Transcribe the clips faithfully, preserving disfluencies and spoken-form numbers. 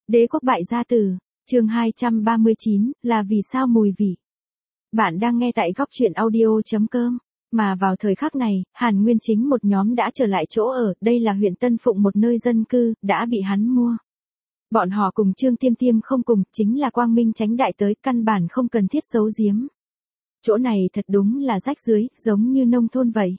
Đế quốc bại gia tử, chương hai trăm ba mươi chín, là vì sao mùi vị. Bạn đang nghe tại góc truyện audio chấm com. Mà vào thời khắc này, Hàn Nguyên Chính một nhóm đã trở lại chỗ ở, đây là huyện Tân Phụng, một nơi dân cư, đã bị hắn mua. Bọn họ cùng Trương Tiêm Tiêm không cùng, chính là quang minh chánh đại tới, căn bản không cần thiết giấu giếm. Chỗ này thật đúng là rách rưới, giống như nông thôn vậy.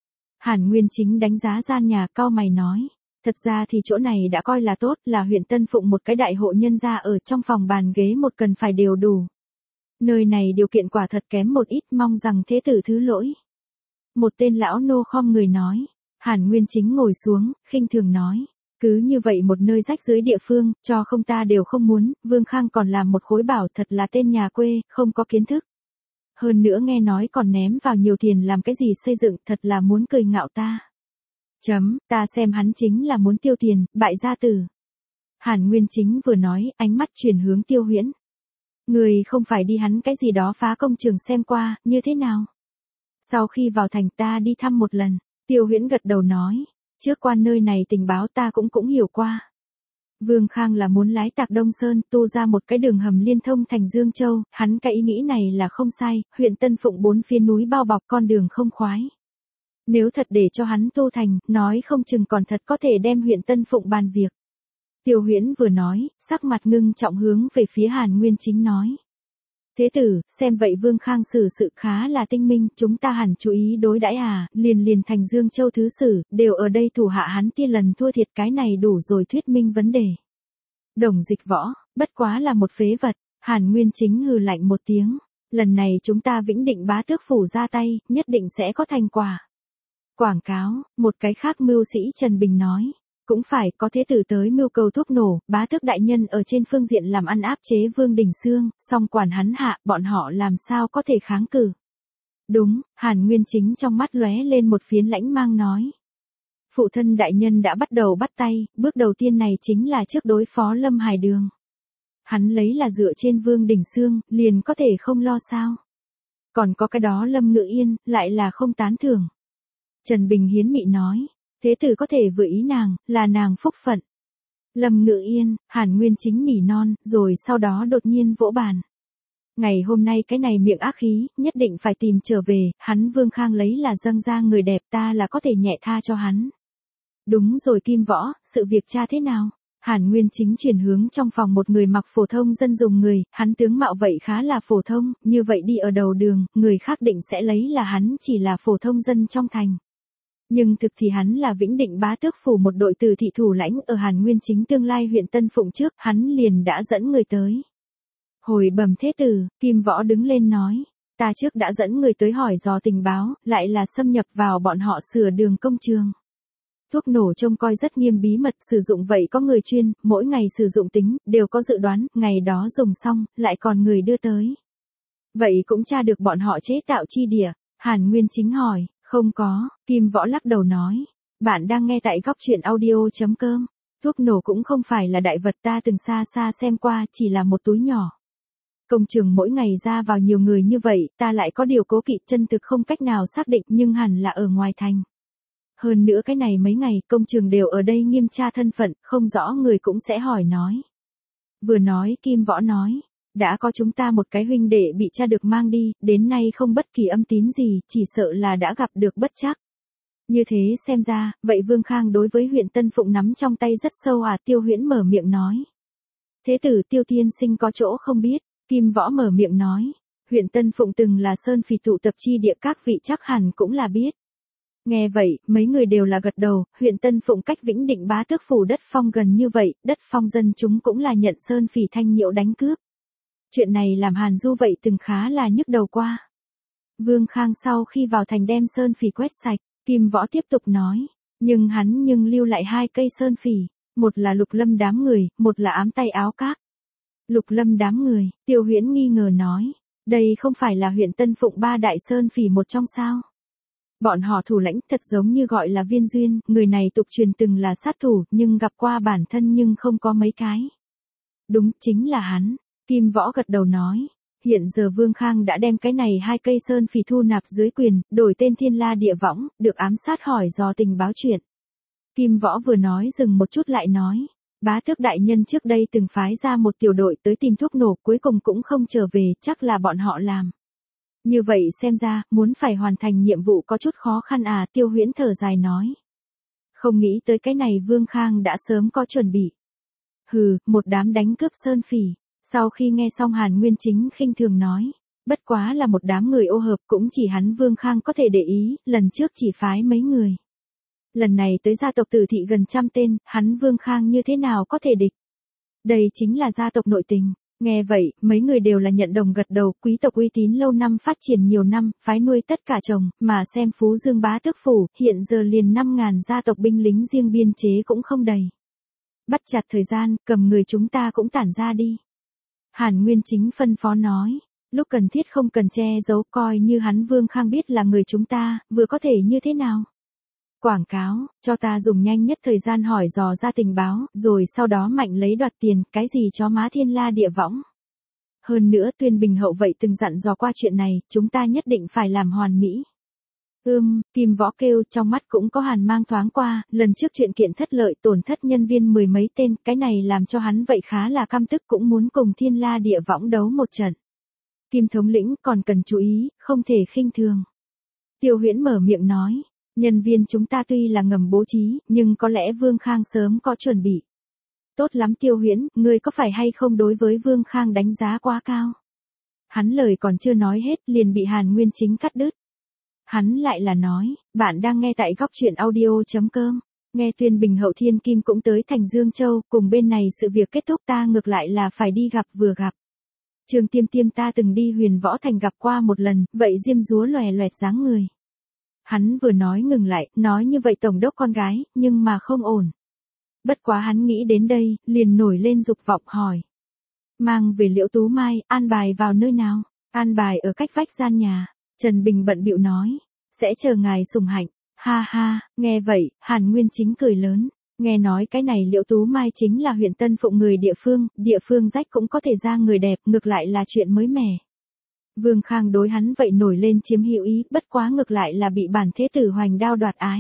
Hàn Nguyên Chính đánh giá gian nhà, cau mày nói. Thật ra thì chỗ này đã coi là tốt, là huyện Tân Phụng một cái đại hộ nhân gia, ở trong phòng bàn ghế một cần phải đều đủ. Nơi này điều kiện quả thật kém một ít, mong rằng thế tử thứ lỗi. Một tên lão nô khom người nói. Hàn Nguyên Chính ngồi xuống, khinh thường nói. Cứ như vậy một nơi rách rưới địa phương, cho không ta đều không muốn, Vương Khang còn làm một khối bảo, thật là tên nhà quê, không có kiến thức. Hơn nữa nghe nói còn ném vào nhiều tiền làm cái gì xây dựng, thật là muốn cười ngạo ta. Chấm, ta xem hắn chính là muốn tiêu tiền, bại gia tử. Hàn Nguyên Chính vừa nói, ánh mắt chuyển hướng Tiêu Huyễn. Người không phải đi hắn cái gì đó phá công trường xem qua, như thế nào? Sau khi vào thành ta đi thăm một lần, Tiêu Huyễn gật đầu nói, trước qua nơi này tình báo ta cũng cũng hiểu qua. Vương Khang là muốn lái tạc Đông Sơn, tu ra một cái đường hầm liên thông thành Dương Châu, hắn cái ý nghĩ này là không sai, huyện Tân Phụng bốn phía núi bao bọc con đường không khoái. Nếu thật để cho hắn tu thành, nói không chừng còn thật có thể đem huyện Tân Phụng bàn việc. Tiêu Huyễn vừa nói, sắc mặt ngưng trọng hướng về phía Hàn Nguyên Chính nói. Thế tử, xem vậy Vương Khang xử sự khá là tinh minh, chúng ta hẳn chú ý đối đãi à, liền liền thành Dương Châu thứ sử, đều ở đây thủ hạ hắn tia lần thua thiệt, cái này đủ rồi thuyết minh vấn đề. Đồng Dịch Võ, bất quá là một phế vật, Hàn Nguyên Chính hừ lạnh một tiếng, lần này chúng ta Vĩnh Định bá tước phủ ra tay, nhất định sẽ có thành quả. Quảng cáo, một cái khác mưu sĩ Trần Bình nói, cũng phải có thế tử tới mưu cầu thuốc nổ, bá tước đại nhân ở trên phương diện làm ăn áp chế Vương Đình Xương, song quản hắn hạ, bọn họ làm sao có thể kháng cự. Đúng, Hàn Nguyên Chính trong mắt lóe lên một phiến lãnh mang nói. Phụ thân đại nhân đã bắt đầu bắt tay, bước đầu tiên này chính là trước đối phó Lâm Hải Đường. Hắn lấy là dựa trên Vương Đình Xương, liền có thể không lo sao. Còn có cái đó Lâm Ngự Yên, lại là không tán thưởng. Trần Bình hiến mị nói, thế tử có thể vừa ý nàng, là nàng phúc phận. Lâm Ngự Yên, Hàn Nguyên Chính nỉ non, rồi sau đó đột nhiên vỗ bàn. Ngày hôm nay cái này miệng ác khí, nhất định phải tìm trở về, hắn Vương Khang lấy là dâng ra người đẹp, ta là có thể nhẹ tha cho hắn. Đúng rồi Kim Võ, sự việc cha thế nào? Hàn Nguyên Chính chuyển hướng trong phòng một người mặc phổ thông dân dùng người, hắn tướng mạo vậy khá là phổ thông, như vậy đi ở đầu đường, người khác định sẽ lấy là hắn chỉ là phổ thông dân trong thành. Nhưng thực thì hắn là Vĩnh Định bá tước phủ một đội từ thị thủ lãnh ở Hàn Nguyên Chính tương lai huyện Tân Phụng trước, hắn liền đã dẫn người tới. Hồi bẩm thế tử, Kim Võ đứng lên nói, ta trước đã dẫn người tới hỏi dò tình báo, lại là xâm nhập vào bọn họ sửa đường công trường. Thuốc nổ trông coi rất nghiêm bí mật, sử dụng vậy có người chuyên, mỗi ngày sử dụng tính, đều có dự đoán, ngày đó dùng xong, lại còn người đưa tới. Vậy cũng tra được bọn họ chế tạo chi địa, Hàn Nguyên Chính hỏi. Không có, Kim Võ lắc đầu nói. Bạn đang nghe tại góc truyện audio chấm com. Thuốc nổ cũng không phải là đại vật, ta từng xa xa xem qua, chỉ là một túi nhỏ. Công trường mỗi ngày ra vào nhiều người như vậy, ta lại có điều cố kỵ, chân thực không cách nào xác định, nhưng hẳn là ở ngoài thành. Hơn nữa cái này mấy ngày, công trường đều ở đây nghiêm tra thân phận, không rõ người cũng sẽ hỏi nói. Vừa nói Kim Võ nói. Đã có chúng ta một cái huynh đệ bị cha được mang đi, đến nay không bất kỳ âm tín gì, chỉ sợ là đã gặp được bất trắc. Như thế xem ra, vậy Vương Khang đối với huyện Tân Phụng nắm trong tay rất sâu à, Tiêu Huyễn mở miệng nói. Thế tử Tiêu tiên sinh có chỗ không biết, Kim Võ mở miệng nói. Huyện Tân Phụng từng là sơn phỉ tụ tập chi địa, các vị chắc hẳn cũng là biết. Nghe vậy, mấy người đều là gật đầu, huyện Tân Phụng cách Vĩnh Định bá tước phủ đất phong gần như vậy, đất phong dân chúng cũng là nhận sơn phỉ thanh nhiễu đánh cướp. Chuyện này làm Hàn Du vậy từng khá là nhức đầu qua. Vương Khang sau khi vào thành đem sơn phỉ quét sạch, Kim Võ tiếp tục nói, nhưng hắn nhưng lưu lại hai cây sơn phỉ, một là Lục Lâm đám người, một là ám tay áo các. Lục Lâm đám người, Tiêu Huyễn nghi ngờ nói, đây không phải là huyện Tân Phụng ba đại sơn phỉ một trong sao? Bọn họ thủ lãnh thật giống như gọi là Viên Duyên, người này tục truyền từng là sát thủ, nhưng gặp qua bản thân nhưng không có mấy cái. Đúng, chính là hắn. Kim Võ gật đầu nói, hiện giờ Vương Khang đã đem cái này hai cây sơn phỉ thu nạp dưới quyền, đổi tên Thiên La Địa Võng, được ám sát hỏi dò tình báo chuyện. Kim Võ vừa nói dừng một chút lại nói, Bá tước đại nhân trước đây từng phái ra một tiểu đội tới tìm thuốc nổ, cuối cùng cũng không trở về, chắc là bọn họ làm. Như vậy xem ra, muốn phải hoàn thành nhiệm vụ có chút khó khăn à, Tiêu Huyễn thở dài nói. Không nghĩ tới cái này Vương Khang đã sớm có chuẩn bị. Hừ, một đám đánh cướp sơn phỉ. Sau khi nghe xong Hàn Nguyên Chính khinh thường nói. Bất quá là một đám người ô hợp, cũng chỉ hắn Vương Khang có thể để ý, lần trước chỉ phái mấy người. Lần này tới gia tộc Tử Thị gần trăm tên, hắn Vương Khang như thế nào có thể địch. Đây chính là gia tộc nội tình. Nghe vậy, mấy người đều là nhận đồng gật đầu, quý tộc uy tín lâu năm phát triển nhiều năm, phái nuôi tất cả chồng, mà xem Phú Dương bá tước phủ, hiện giờ liền năm ngàn gia tộc binh lính riêng biên chế cũng không đầy. Bắt chặt thời gian, cầm người chúng ta cũng tản ra đi. Hàn Nguyên Chính phân phó nói, lúc cần thiết không cần che giấu, coi như hắn Vương Khang biết là người chúng ta, vừa có thể như thế nào. Quảng cáo, cho ta dùng nhanh nhất thời gian hỏi dò ra tình báo, rồi sau đó mạnh lấy đoạt tiền, cái gì chó má thiên la địa võng. Hơn nữa Tuyên Bình hậu vậy từng dặn dò qua chuyện này, chúng ta nhất định phải làm hoàn mỹ. Ưm, Kim Võ kêu, trong mắt cũng có hàn mang thoáng qua, lần trước chuyện kiện thất lợi tổn thất nhân viên mười mấy tên, cái này làm cho hắn vậy khá là căm tức, cũng muốn cùng thiên la địa võng đấu một trận. Kim thống lĩnh còn cần chú ý, không thể khinh thường. Tiêu Huyễn mở miệng nói. Nhân viên chúng ta tuy là ngầm bố trí, nhưng có lẽ Vương Khang sớm có chuẩn bị. Tốt lắm Tiêu Huyễn, ngươi có phải hay không đối với Vương Khang đánh giá quá cao? Hắn lời còn chưa nói hết, liền bị Hàn Nguyên Chính cắt đứt. Hắn lại là nói, bạn đang nghe tại góc truyện audio chấm com. Nghe Tuyên Bình hậu thiên kim cũng tới thành Dương Châu, cùng bên này sự việc kết thúc ta ngược lại là phải đi gặp vừa gặp. Trường Tiêm Tiêm ta từng đi Huyền Võ Thành gặp qua một lần, vậy diêm dúa lòe loẹt dáng người. Hắn vừa nói ngừng lại, nói như vậy tổng đốc con gái, nhưng mà không ổn. Bất quá hắn nghĩ đến đây, liền nổi lên dục vọng hỏi. Mang về Liễu Tú Mai, an bài vào nơi nào? An bài ở cách vách gian nhà. Trần Bình bận bịu nói. Sẽ chờ ngài sùng hạnh. Ha ha, nghe vậy, Hàn Nguyên Chính cười lớn. Nghe nói cái này Liễu Tú Mai chính là huyện Tân Phụng người địa phương, địa phương rách cũng có thể ra người đẹp, ngược lại là chuyện mới mẻ. Vương Khang đối hắn vậy nổi lên chiếm hữu ý, bất quá ngược lại là bị bản thế tử hoành đao đoạt ái.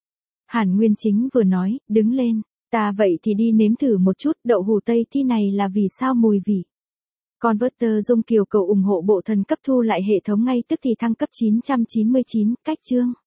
Hàn Nguyên Chính vừa nói, đứng lên, ta vậy thì đi nếm thử một chút, đậu hũ Tây Thi này là vì sao mùi vị. Converter Dung Kiều cầu ủng hộ bộ thần cấp thu lại hệ thống ngay tức thì thăng cấp chín trăm chín mươi chín, cách chương.